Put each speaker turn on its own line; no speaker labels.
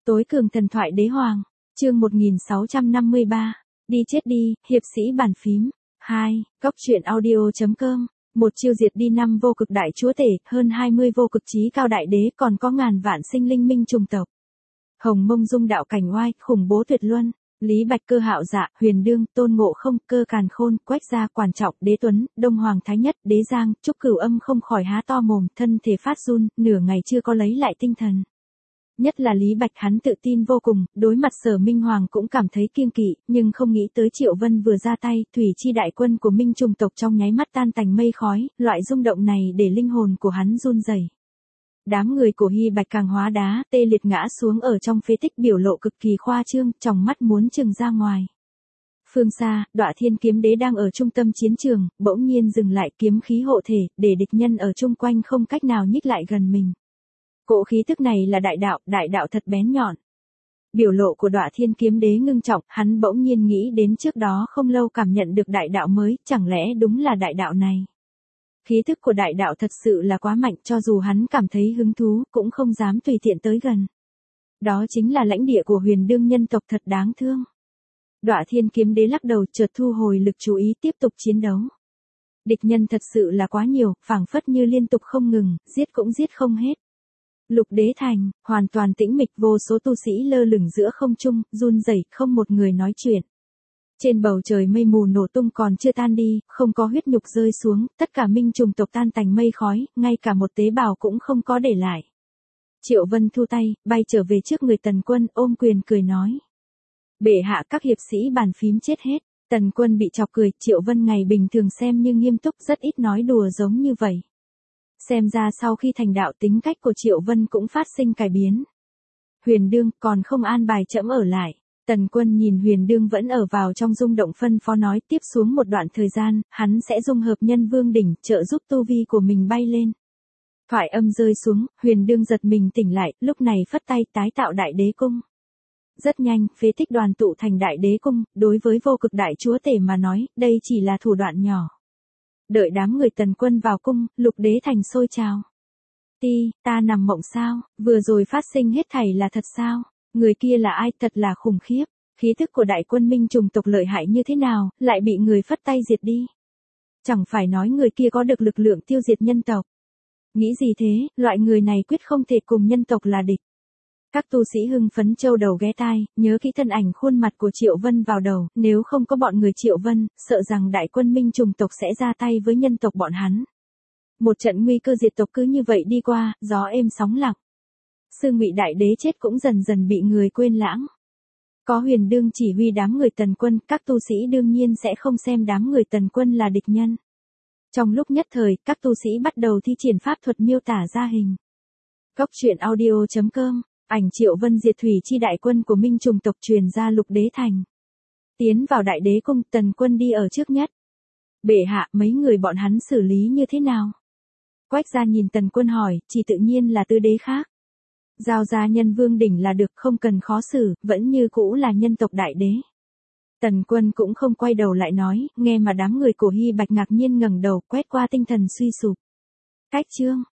Tối cường thần thoại đế hoàng, chương 1653, đi chết đi, hiệp sĩ bàn phím. 2. Góc truyện audio.com. Một chiêu diệt đi 5 vô cực đại chúa tể, hơn 20 vô cực chí cao đại đế, còn có ngàn vạn sinh linh minh trùng tộc. Hồng Mông Dung đạo cảnh oai, khủng bố tuyệt luân. Lý Bạch Cơ Hạo Dạ, Huyền Đương, Tôn Ngộ Không, Cơ Càn Khôn, Quách Gia, Quản Trọng, Đế Tuấn, Đông Hoàng Thái Nhất, Đế Giang, Trúc Cửu Âm không khỏi há to mồm, thân thể phát run, nửa ngày chưa có lấy lại tinh thần. Nhất là Lý Bạch, hắn tự tin vô cùng, đối mặt Sở Minh Hoàng cũng cảm thấy kiêng kỵ, nhưng không nghĩ tới Triệu Vân vừa ra tay, thủy chi đại quân của Minh trùng tộc trong nháy mắt tan tành mây khói, loại rung động này để linh hồn của hắn run rẩy. Đám người của Hy Bạch càng hóa đá, tê liệt ngã xuống ở trong phế tích, biểu lộ cực kỳ khoa trương, tròng mắt muốn trừng ra ngoài. Phương xa, Đọa Thiên Kiếm Đế đang ở trung tâm chiến trường, bỗng nhiên dừng lại, kiếm khí hộ thể, để địch nhân ở chung quanh không cách nào nhích lại gần mình. Cỗ khí tức này là đại đạo thật bén nhọn. Biểu lộ của Đọa Thiên Kiếm Đế ngưng trọng, hắn bỗng nhiên nghĩ đến trước đó không lâu cảm nhận được đại đạo mới, chẳng lẽ đúng là đại đạo này. Khí thức của đại đạo thật sự là quá mạnh, cho dù hắn cảm thấy hứng thú, cũng không dám tùy tiện tới gần. Đó chính là lãnh địa của Huyền Đương nhân tộc, thật đáng thương. Đọa Thiên Kiếm Đế lắc đầu, chợt thu hồi lực chú ý, tiếp tục chiến đấu. Địch nhân thật sự là quá nhiều, phảng phất như liên tục không ngừng, giết cũng giết không hết. Lục Đế Thành, hoàn toàn tĩnh mịch, vô số tu sĩ lơ lửng giữa không trung, run rẩy, không một người nói chuyện. Trên bầu trời mây mù nổ tung còn chưa tan đi, không có huyết nhục rơi xuống, tất cả minh trùng tộc tan tành mây khói, ngay cả một tế bào cũng không có để lại. Triệu Vân thu tay, bay trở về trước người Tần Quân, ôm quyền cười nói. Bệ hạ, các hiệp sĩ bàn phím chết hết. Tần Quân bị chọc cười, Triệu Vân ngày bình thường xem như nghiêm túc, rất ít nói đùa giống như vậy. Xem ra sau khi thành đạo, tính cách của Triệu Vân cũng phát sinh cải biến. Huyền Đương, còn không an bài trẫm ở lại. Tần Quân nhìn Huyền Đương vẫn ở vào trong rung động, phân phó nói, tiếp xuống một đoạn thời gian, hắn sẽ dung hợp Nhân Vương đỉnh, trợ giúp tu vi của mình bay lên. Thoại âm rơi xuống, Huyền Đương giật mình tỉnh lại, lúc này phất tay tái tạo Đại Đế Cung. Rất nhanh, phế tích đoàn tụ thành Đại Đế Cung, đối với vô cực đại chúa tể mà nói, đây chỉ là thủ đoạn nhỏ. Đợi đám người Tần Quân vào cung, Lục Đế Thành sôi trào. Ta nằm mộng sao, vừa rồi phát sinh hết thảy là thật sao? Người kia là ai, thật là khủng khiếp. Khí thức của đại quân minh trùng tộc lợi hại như thế nào, lại bị người phất tay diệt đi. Chẳng phải nói người kia có được lực lượng tiêu diệt nhân tộc. Nghĩ gì thế, loại người này quyết không thể cùng nhân tộc là địch. Các tu sĩ hưng phấn châu đầu ghé tai, nhớ kỹ thân ảnh khuôn mặt của Triệu Vân vào đầu, nếu không có bọn người Triệu Vân, sợ rằng đại quân minh trùng tộc sẽ ra tay với nhân tộc bọn hắn. Một trận nguy cơ diệt tộc cứ như vậy đi qua, gió êm sóng lặng. Sư Ngụy Đại Đế chết cũng dần dần bị người quên lãng. Có Huyền Đương chỉ huy đám người Tần Quân, các tu sĩ đương nhiên sẽ không xem đám người Tần Quân là địch nhân. Trong lúc nhất thời, các tu sĩ bắt đầu thi triển pháp thuật miêu tả ra hình. Góc truyện audio.com. Ảnh Triệu Vân diệt thủy chi đại quân của minh trùng tộc truyền ra Lục Đế Thành. Tiến vào Đại Đế Cung, Tần Quân đi ở trước nhất. Bệ hạ, mấy người bọn hắn xử lý như thế nào? Quách Gia nhìn Tần Quân hỏi, chỉ tự nhiên là tứ đế khác. Giao ra Nhân Vương đỉnh là được, không cần khó xử, vẫn như cũ là nhân tộc đại đế. Tần Quân cũng không quay đầu lại nói, nghe mà đám người của Hy Bạch ngạc nhiên ngẩng đầu, quét qua tinh thần suy sụp. Cách chương,